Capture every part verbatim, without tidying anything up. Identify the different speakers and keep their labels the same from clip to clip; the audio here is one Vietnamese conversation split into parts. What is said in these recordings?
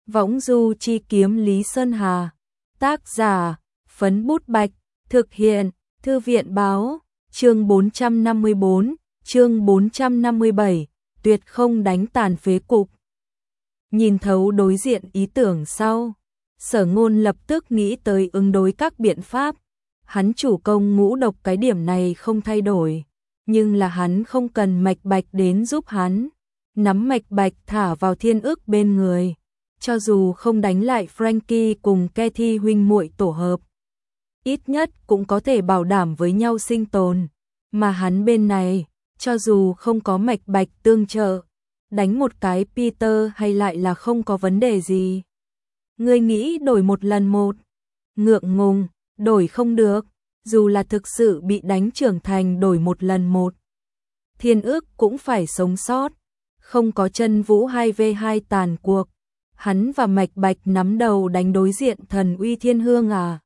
Speaker 1: Võng du chi kiếm Lý Sơn Hà. Tác giả, Phấn Bút Bạch. Thực hiện, Thư viện báo. Chương bốn trăm năm mươi bốn, chương bốn trăm năm mươi bảy, tuyệt không đánh tàn phế cục. Nhìn thấu đối diện ý tưởng sau, Sở Ngôn lập tức nghĩ tới ứng đối các biện pháp. Hắn chủ công ngũ độc cái điểm này không thay đổi, nhưng là hắn không cần Mạch Bạch đến giúp hắn. Nắm Mạch Bạch thả vào thiên ức bên người, cho dù không đánh lại Frankie cùng Cathy huynh muội tổ hợp, ít nhất cũng có thể bảo đảm với nhau sinh tồn. Mà hắn bên này, cho dù không có Mạch Bạch tương trợ, đánh một cái Peter hay lại là không có vấn đề gì. Ngươi nghĩ đổi một lần một, ngượng ngùng, đổi không được, dù là thực sự bị đánh trưởng thành đổi một lần một. Thiên ức cũng phải sống sót, không có Chân Vũ hai v hai tàn cuộc. Hắn và Mạch Bạch nắm đầu đánh đối diện Thần Uy Thiên Hương à.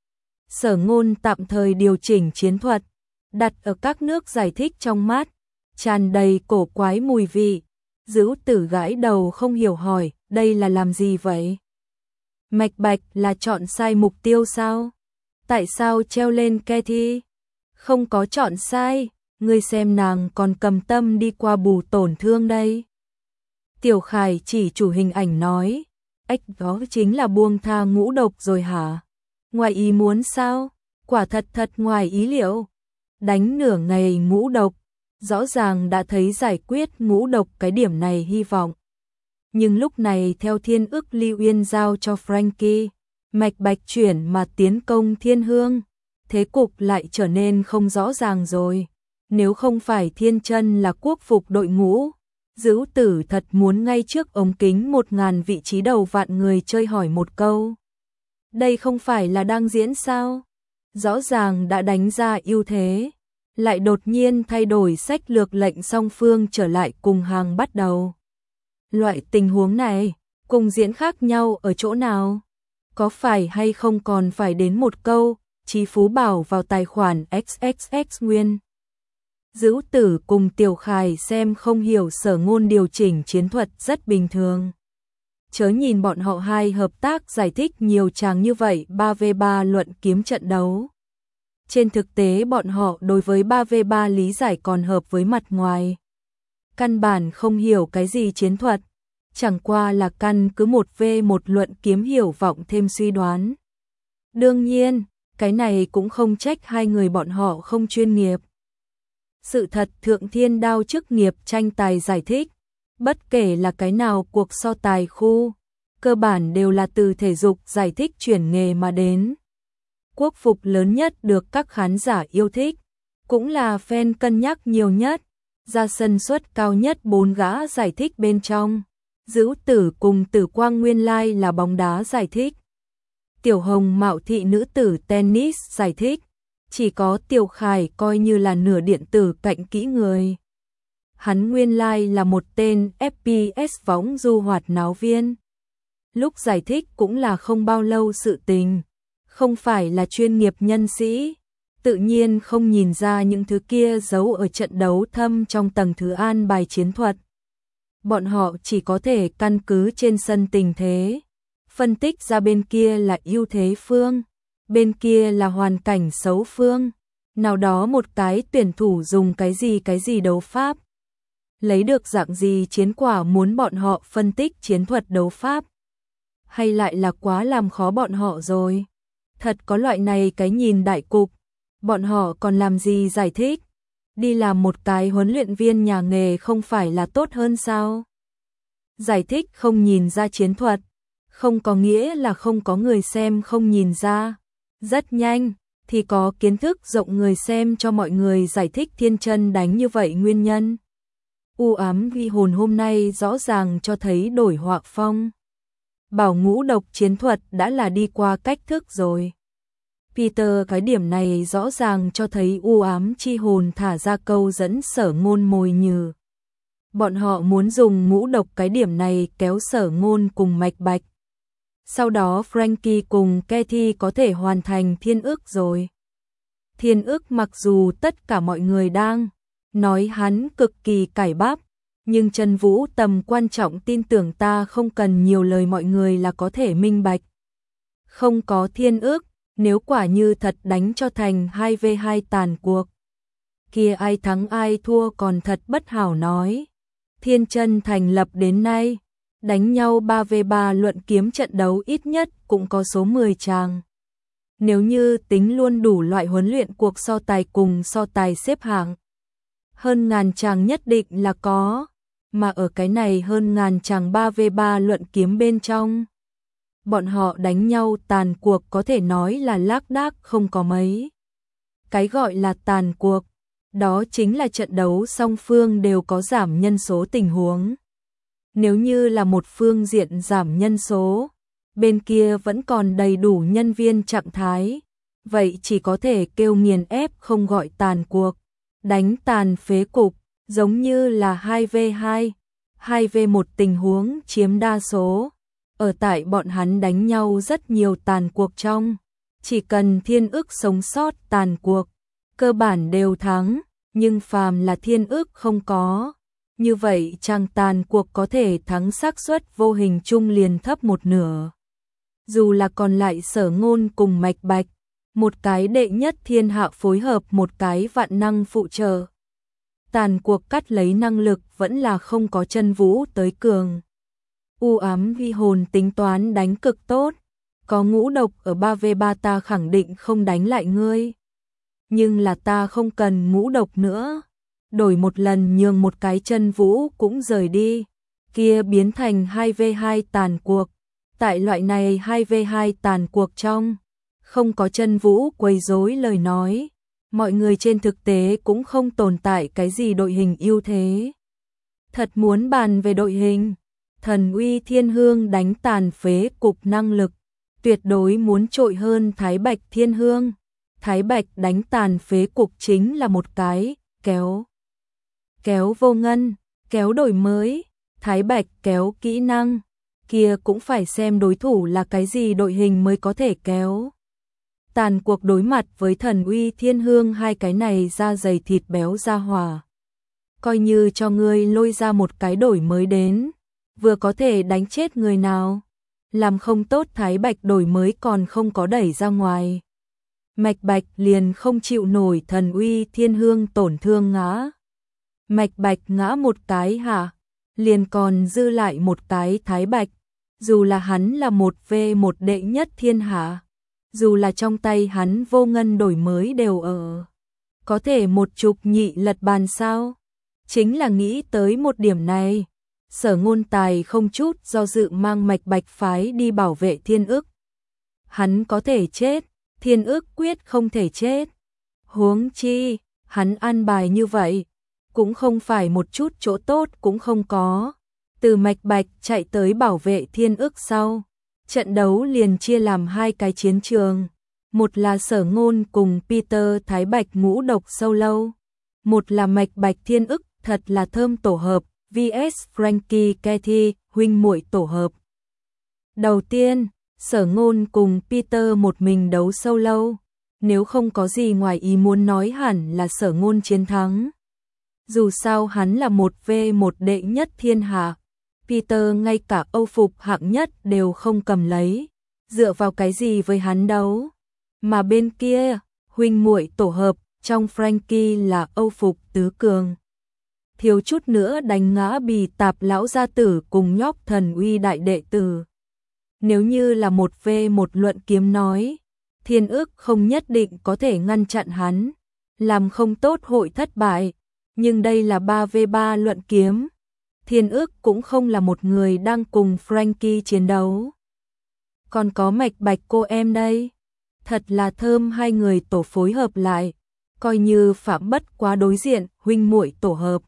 Speaker 1: Sở Ngôn tạm thời điều chỉnh chiến thuật, đặt ở các nước giải thích trong mắt, tràn đầy cổ quái mùi vị. Dữu Tử gãi đầu không hiểu hỏi, đây là làm gì vậy? Mạch Bạch là chọn sai mục tiêu sao? Tại sao treo lên Cathy? Không có chọn sai, ngươi xem nàng còn cầm tâm đi qua bù tổn thương đây. Tiểu Khải chỉ chủ hình ảnh nói, ếch đó chính là buông tha ngũ độc rồi hả? Ngoài ý muốn sao? Quả thật thật ngoài ý liệu. Đánh nửa ngày ngũ độc, rõ ràng đã thấy giải quyết ngũ độc cái điểm này hy vọng. Nhưng lúc này theo thiên ức Lưu Uyên giao cho Frankie, Mạch Bạch chuyển mà tiến công Thiên Hương, thế cục lại trở nên không rõ ràng rồi. Nếu không phải Thiên Chân là quốc phục đội ngũ, Dữu Tử thật muốn ngay trước ống kính một ngàn vị trí đầu vạn người chơi hỏi một câu. Đây không phải là đang diễn sao? Rõ ràng đã đánh ra ưu thế, lại đột nhiên thay đổi sách lược lệnh song phương trở lại cùng hàng bắt đầu. Loại tình huống này, cùng diễn khác nhau ở chỗ nào? Có phải hay không còn phải đến một câu, Chí Phú bảo vào tài khoản ích ích ích nguyên. Dữu Tử cùng Tiểu Khải xem không hiểu Sở Ngôn điều chỉnh chiến thuật rất bình thường. Chớ nhìn bọn họ hai hợp tác giải thích nhiều tràng như vậy ba v ba luận kiếm trận đấu. Trên thực tế bọn họ đối với ba v ba lý giải còn hợp với mặt ngoài. Căn bản không hiểu cái gì chiến thuật, chẳng qua là căn cứ một v một luận kiếm hiểu vọng thêm suy đoán. Đương nhiên, cái này cũng không trách hai người bọn họ không chuyên nghiệp. Sự thật Thượng Thiên Đao chức nghiệp tranh tài giải thích, bất kể là cái nào cuộc so tài khu, cơ bản đều là từ thể dục giải thích chuyển nghề mà đến. Quốc phục lớn nhất được các khán giả yêu thích, cũng là fan cân nhắc nhiều nhất, ra sân suất cao nhất bốn gã giải thích bên trong. Dữu Tử cùng Tử Quang nguyên lai là bóng đá giải thích. Tiểu Hồng mạo thị nữ tử tennis giải thích. Chỉ có Tiểu Khải coi như là nửa điện tử cạnh kỹ người. Hắn nguyên lai là một tên ép pê ét võng du hoạt náo viên. Lúc giải thích cũng là không bao lâu sự tình, không phải là chuyên nghiệp nhân sĩ, tự nhiên không nhìn ra những thứ kia giấu ở trận đấu thâm trong tầng thứ an bài chiến thuật. Bọn họ chỉ có thể căn cứ trên sân tình thế, phân tích ra bên kia là ưu thế phương, bên kia là hoàn cảnh xấu phương, nào đó một cái tuyển thủ dùng cái gì cái gì đấu pháp, lấy được dạng gì chiến quả muốn bọn họ phân tích chiến thuật đấu pháp. Hay lại là quá làm khó bọn họ rồi. Thật có loại này cái nhìn đại cục, bọn họ còn làm gì giải thích, đi làm một cái huấn luyện viên nhà nghề không phải là tốt hơn sao? Giải thích không nhìn ra chiến thuật, không có nghĩa là không có người xem không nhìn ra. Rất nhanh, thì có kiến thức rộng người xem cho mọi người giải thích Thiên Chân đánh như vậy nguyên nhân. U ám ghi hồn hôm nay rõ ràng cho thấy đổi họa phong. Bảo ngũ độc chiến thuật đã là đi qua cách thức rồi. Peter cái điểm này rõ ràng cho thấy u ám chi hồn thả ra câu dẫn Sở Ngôn mồi nhử. Bọn họ muốn dùng ngũ độc cái điểm này kéo Sở Ngôn cùng Mạch Bạch. Sau đó Frankie cùng Cathy có thể hoàn thành thiên ước rồi. Thiên ước mặc dù tất cả mọi người đang nói hắn cực kỳ cải bắp, Nhưng Trần Vũ tầm quan trọng tin tưởng ta không cần nhiều lời mọi người là có thể minh bạch. Không có thiên ước, nếu quả như thật đánh cho thành hai vs hai tàn cuộc. Kia ai thắng ai thua còn thật bất hảo nói. Thiên Chân thành lập đến nay, đánh nhau ba vs ba luận kiếm trận đấu ít nhất cũng có số mười tràng. Nếu như tính luôn đủ loại huấn luyện cuộc so tài cùng so tài xếp hạng, hơn ngàn tràng nhất định là có, mà ở cái này hơn ngàn tràng ba vs ba luận kiếm bên trong, bọn họ đánh nhau tàn cuộc có thể nói là lác đác không có mấy. Cái gọi là tàn cuộc, đó chính là trận đấu song phương đều có giảm nhân số tình huống. Nếu như là một phương diện giảm nhân số, bên kia vẫn còn đầy đủ nhân viên trạng thái, vậy chỉ có thể kêu nghiền ép không gọi tàn cuộc, đánh tàn phế cục, giống như là hai vs hai, hai vs một tình huống chiếm đa số. Ở tại bọn hắn đánh nhau rất nhiều tàn cuộc trong, chỉ cần thiên ức sống sót tàn cuộc, cơ bản đều thắng, nhưng phàm là thiên ức không có. Như vậy chàng tàn cuộc có thể thắng xác suất vô hình chung liền thấp một nửa. Dù là còn lại Sở Ngôn cùng Mạch Bạch, một cái đệ nhất thiên hạ phối hợp một cái vạn năng phụ trợ. Tàn cuộc cắt lấy năng lực vẫn là không có Chân Vũ tới cường. U ám vi hồn tính toán đánh cực tốt, có ngũ độc ở ba vs ba ta khẳng định không đánh lại ngươi. Nhưng là ta không cần ngũ độc nữa. Đổi một lần nhường một cái Chân Vũ cũng rời đi, kia biến thành hai vs hai tàn cuộc. Tại loại này hai vs hai tàn cuộc trong, không có Chân Vũ quấy rối lời nói, mọi người trên thực tế cũng không tồn tại cái gì đội hình ưu thế. Thật muốn bàn về đội hình, Thần Uy Thiên Hương đánh tàn phế cục năng lực, tuyệt đối muốn trội hơn Thái Bạch Thiên Hương. Thái Bạch đánh tàn phế cục chính là một cái kéo. Kéo vô ngân, kéo đổi mới, Thái Bạch kéo kỹ năng, kia cũng phải xem đối thủ là cái gì đội hình mới có thể kéo. Tàn cuộc đối mặt với Thần Uy Thiên Hương hai cái này da dày thịt béo ra hỏa. Coi như cho ngươi lôi ra một cái đổi mới đến, vừa có thể đánh chết người nào. Làm không tốt Thái Bạch đổi mới còn không có đẩy ra ngoài. Mạch Bạch liền không chịu nổi Thần Uy Thiên Hương tổn thương ngã. Mạch Bạch ngã một cái hả, liền còn dư lại một cái Thái Bạch, dù là hắn là một vs một đệ nhất thiên hạ, dù là trong tay hắn vô ngân đổi mới đều ở. Có thể một chục nhị lật bàn sao? Chính là nghĩ tới một điểm này, Sở Ngôn Tài không chút do dự mang Mạch Bạch phái đi bảo vệ thiên ức. Hắn có thể chết, thiên ức quyết không thể chết. Huống chi, hắn an bài như vậy, cũng không phải một chút chỗ tốt cũng không có. Từ Mạch Bạch chạy tới bảo vệ thiên ức sau, trận đấu liền chia làm hai cái chiến trường. Một là Sở Ngôn cùng Peter Thái Bạch ngũ độc sâu lâu. Một là Mạch Bạch thiên ức thật là thơm tổ hợp vs Frankie Cathy huynh muội tổ hợp. Đầu tiên, Sở Ngôn cùng Peter một mình đấu sâu lâu. Nếu không có gì ngoài ý muốn nói hẳn là Sở Ngôn chiến thắng. Dù sao hắn là một vs một đệ nhất thiên hạ, Peter ngay cả Âu phục hạng nhất đều không cầm lấy, dựa vào cái gì với hắn đấu. Mà bên kia, huynh muội tổ hợp, trong Frankie là Âu phục tứ cường. Thiếu chút nữa đánh ngã Bì Tạp lão gia tử cùng nhóc Thần Uy đại đệ tử. Nếu như là một vs một luận kiếm nói, thiên ức không nhất định có thể ngăn chặn hắn, làm không tốt hội thất bại. Nhưng đây là ba vs ba luận kiếm, thiên ức cũng không là một người đang cùng Frankie chiến đấu. Còn có Mạch Bạch cô em đây, thật là thơm hai người tổ phối hợp lại, coi như phạm bất quá đối diện huynh muội tổ hợp.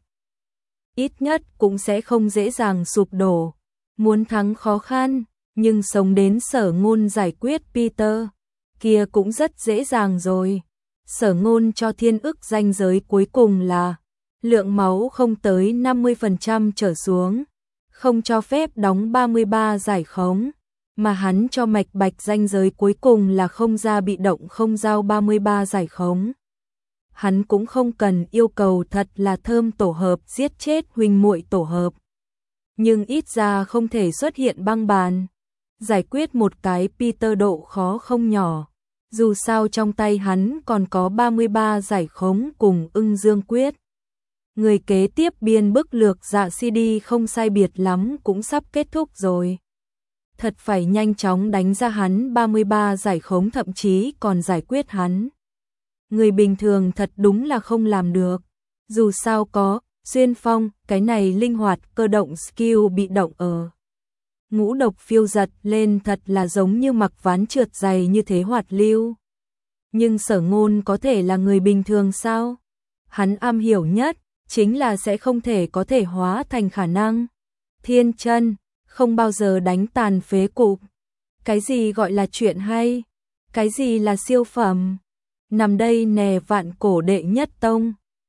Speaker 1: Ít nhất cũng sẽ không dễ dàng sụp đổ, muốn thắng khó khăn, nhưng sống đến Sở Ngôn giải quyết Peter, kia cũng rất dễ dàng rồi. Sở Ngôn cho thiên ức ranh giới cuối cùng là lượng máu không tới năm mươi phần trăm trở xuống, không cho phép đóng ba mươi ba giải khống, mà hắn cho Mạch Bạch ranh giới cuối cùng là không ra bị động không giao ba mươi ba giải khống. hắn cũng không cần yêu cầu thật là thơm tổ hợp giết chết huynh muội tổ hợp. Nhưng ít ra không thể xuất hiện băng bàn. Giải quyết một cái Peter độ khó không nhỏ. Dù sao trong tay hắn còn có ba mươi ba giải khống cùng ưng dương quyết. Người kế tiếp biên bức lược dạ xê đê không sai biệt lắm cũng sắp kết thúc rồi. Thật phải nhanh chóng đánh ra hắn ba mươi ba giải khống, thậm chí còn giải quyết hắn. Người bình thường thật đúng là không làm được. Dù sao có xuyên phong, cái này linh hoạt cơ động skill bị động ở. Ngũ độc phiêu giật lên thật là giống như mặc ván trượt dày như thế hoạt lưu. Nhưng Sở Ngôn có thể là người bình thường sao? Hắn am hiểu nhất chính là sẽ không thể có thể hóa thành khả năng. Thiên chân, không bao giờ đánh tàn phế cục. Cái gì gọi là chuyện hay? Cái gì là siêu phẩm? Nằm đây nè vạn cổ đệ nhất tông.